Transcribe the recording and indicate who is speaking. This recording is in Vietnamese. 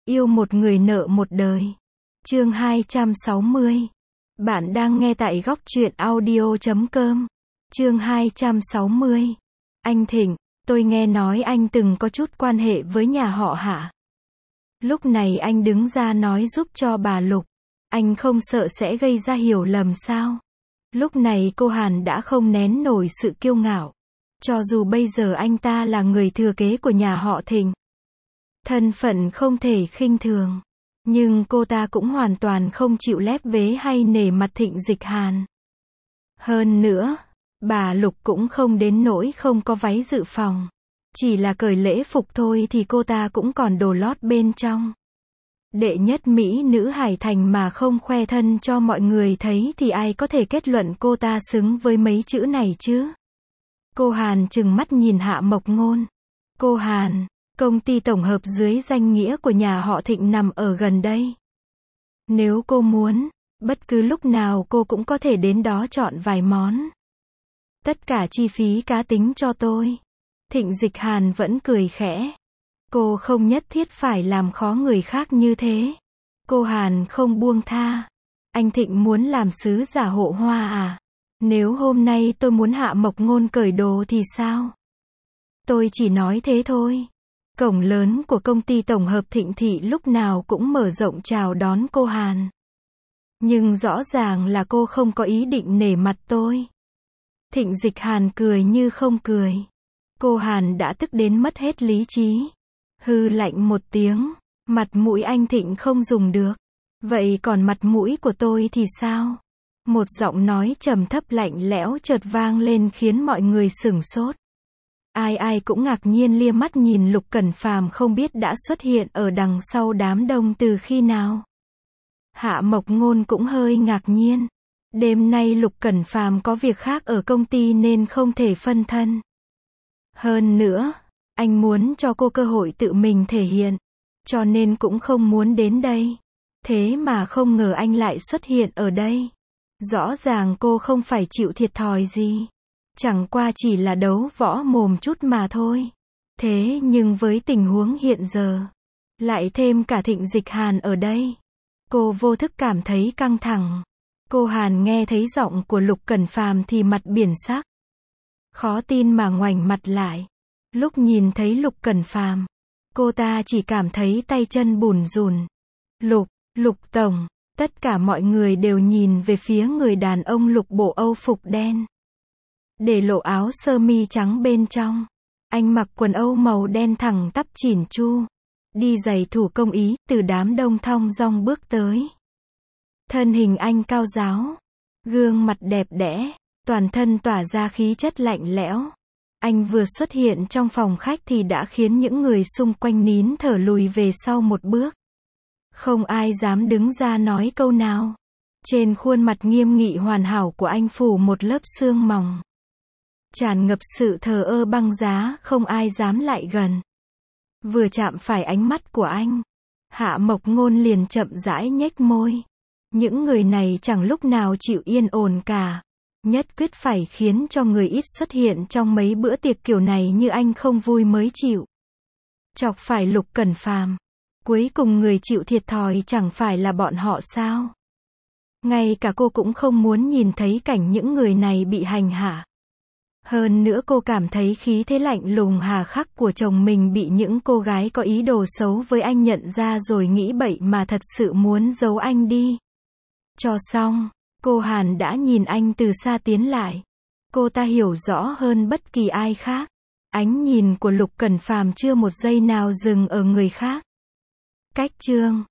Speaker 1: Yêu một người nợ một đời. Chương 260. Bạn đang nghe tại góc truyện audio.com. Chương 260. Anh Thịnh, tôi nghe nói anh từng có chút quan hệ với nhà họ Hạ. Lúc này anh đứng ra nói giúp cho bà Lục. Anh không sợ sẽ gây ra hiểu lầm sao? Lúc này cô Hàn đã không nén nổi sự kiêu ngạo. Cho dù bây giờ anh ta là người thừa kế của nhà họ Thịnh, thân phận không thể khinh thường, nhưng cô ta cũng hoàn toàn không chịu lép vế hay nể mặt Thịnh Dịch Hàn. Hơn nữa, bà Lục cũng không đến nỗi không có váy dự phòng. Chỉ là cởi lễ phục thôi thì cô ta cũng còn đồ lót bên trong. Đệ nhất mỹ nữ Hải Thành mà không khoe thân cho mọi người thấy thì ai có thể kết luận cô ta xứng với mấy chữ này chứ? Cô Hàn trừng mắt nhìn Hạ Mộc Ngôn. Cô Hàn, công ty tổng hợp dưới danh nghĩa của nhà họ Thịnh nằm ở gần đây. Nếu cô muốn, bất cứ lúc nào cô cũng có thể đến đó chọn vài món. Tất cả chi phí cá tính cho tôi. Thịnh Dịch Hàn vẫn cười khẽ. Cô không nhất thiết phải làm khó người khác như thế. Cô Hàn không buông tha. Anh Thịnh muốn làm sứ giả hộ hoa à? Nếu hôm nay tôi muốn Hạ Mộc Ngôn cởi đồ thì sao? Tôi chỉ nói thế thôi. Cổng lớn của công ty tổng hợp Thịnh Thị lúc nào cũng mở rộng chào đón cô Hàn. Nhưng rõ ràng là cô không có ý định nể mặt tôi. Thịnh Dịch Hàn cười như không cười. Cô Hàn đã tức đến mất hết lý trí. Hừ lạnh một tiếng, mặt mũi anh Thịnh không dùng được. Vậy còn mặt mũi của tôi thì sao? Một giọng nói trầm thấp lạnh lẽo chợt vang lên khiến mọi người sửng sốt. Ai cũng ngạc nhiên lia mắt nhìn Lục Cẩn Phàm không biết đã xuất hiện ở đằng sau đám đông từ khi nào. Hạ Mộc Ngôn cũng hơi ngạc nhiên. Đêm nay Lục Cẩn Phàm có việc khác ở công ty nên không thể phân thân. Hơn nữa, anh muốn cho cô cơ hội tự mình thể hiện, cho nên cũng không muốn đến đây. Thế mà không ngờ anh lại xuất hiện ở đây. Rõ ràng cô không phải chịu thiệt thòi gì. Chẳng qua chỉ là đấu võ mồm chút mà thôi. Thế nhưng với tình huống hiện giờ, lại thêm cả Thịnh Dịch Hàn ở đây, cô vô thức cảm thấy căng thẳng. Cô Hàn nghe thấy giọng của Lục Cẩn Phàm thì mặt biển sắc. Khó tin mà ngoảnh mặt lại. Lúc nhìn thấy Lục Cẩn Phàm, cô ta chỉ cảm thấy tay chân bủn rủn. Lục tổng, tất cả mọi người đều nhìn về phía người đàn ông Lục bộ Âu phục đen, để lộ áo sơ mi trắng bên trong. Anh mặc quần Âu màu đen thẳng tắp chỉn chu, đi giày thủ công Ý, từ đám đông thong dong bước tới. Thân hình anh cao ráo, gương mặt đẹp đẽ, toàn thân tỏa ra khí chất lạnh lẽo. Anh vừa xuất hiện trong phòng khách thì đã khiến những người xung quanh nín thở lùi về sau một bước. Không ai dám đứng ra nói câu nào. Trên khuôn mặt nghiêm nghị hoàn hảo của anh phủ một lớp sương mỏng, tràn ngập sự thờ ơ băng giá, không ai dám lại gần. Vừa chạm phải ánh mắt của anh, Hạ Mộc Ngôn liền chậm rãi nhếch môi. Những người này chẳng lúc nào chịu yên ổn cả. Nhất quyết phải khiến cho người ít xuất hiện trong mấy bữa tiệc kiểu này như anh không vui mới chịu. Chọc phải Lục Cẩn Phàm, cuối cùng người chịu thiệt thòi chẳng phải là bọn họ sao? Ngay cả cô cũng không muốn nhìn thấy cảnh những người này bị hành hạ. Hơn nữa cô cảm thấy khí thế lạnh lùng hà khắc của chồng mình bị những cô gái có ý đồ xấu với anh nhận ra rồi nghĩ bậy mà thật sự muốn giấu anh đi. Cho xong, cô Hàn đã nhìn anh từ xa tiến lại. Cô ta hiểu rõ hơn bất kỳ ai khác. Ánh nhìn của Lục Cẩn Phàm chưa một giây nào dừng ở người khác. Cách chương